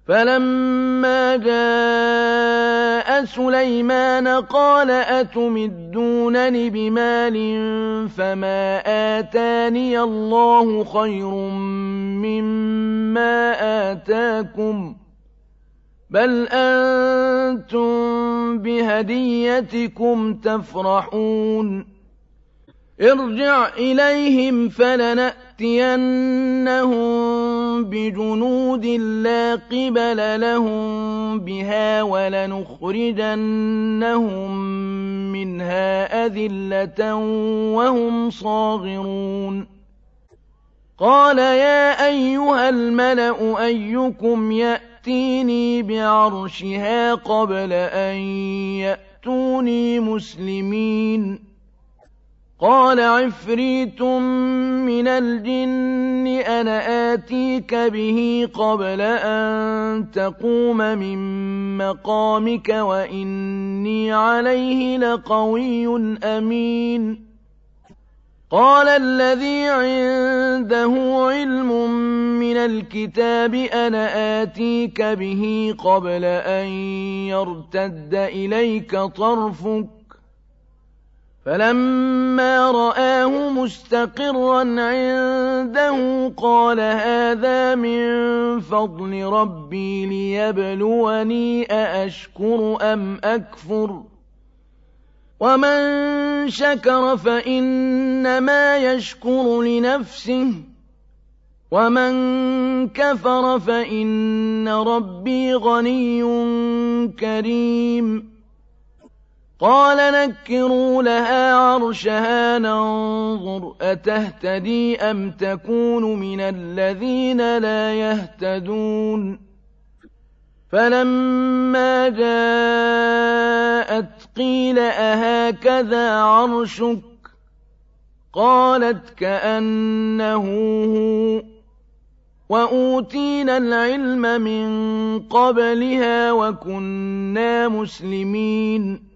فَلَمَّا جَاءَ سُلَيْمَانَ قَالَ أَتُمِدُّونَنِ بِمَالٍ فَمَا آتَانِيَ اللَّهُ خَيْرٌ مِّمَّا آتَاكُم ۖ بَلْ أَنتُم بِهَدِيَّتِكُمْ تَفْرَحُونَ ارْجِعْ إِلَيْهِمْ فَلَنَأْتِيَنَّهُم بِجُنُودٍ لَّا قِبَلَ لَهُم بِهَا وَلَنُخْرِجَنَّهُم مِّنْهَا أَذِلَّةً وَهُمْ صَاغِرُونَ قَالَ يَا أَيُّهَا الْمَلَأُ أَيُّكُمْ يَأْتِينِي بِعَرْشِهَا قَبْلَ أَن يَأْتُونِي مُسْلِمِينَ قَالَ عِفْرِيتٌ مِّنَ الْجِنِّ أَنَا آتِيكَ بِهِ قَبْلَ أَن تَقُومَ مِن مَّقَامِكَ وَإِنِّي عَلَيْهِ لَقَوِيٌّ أَمِينٌ قَالَ الَّذِي عِندَهُ عِلْمٌ مِّنَ الْكِتَابِ أَنَا آتِيكَ بِهِ قَبْلَ أَن يَرْتَدَّ إِلَيْكَ طَرْفُكَ فَلَمَّا رَآهُ مُسْتَقِرًّا عِندَهُ قَالَ هَٰذَا مِن فَضْلِ رَبِّي لِيَبْلُوَنِي أَأَشْكُرُ أَمْ أَكْفُرُ ۖ وَمَن شَكَرَ فَإِنَّمَا يَشْكُرُ لِنَفْسِهِ ۖ وَمَن كَفَرَ فَإِنَّ رَبِّي غَنِيٌّ كَرِيمٌ قَالَ نَكِّرُوا لَهَا عَرْشَهَا نَنظُرْ أَتَهْتَدِي أَمْ تَكُونُ مِنَ الَّذِينَ لَا يَهْتَدُونَ فَلَمَّا جَاءَتْ قِيلَ أَهَٰكَذَا عَرْشُكِ ۖ قَالَتْ كَأَنَّهُ هُوَ ۚ وَأُوتِينَا الْعِلْمَ مِن قَبْلِهَا وَكُنَّا مُسْلِمِينَ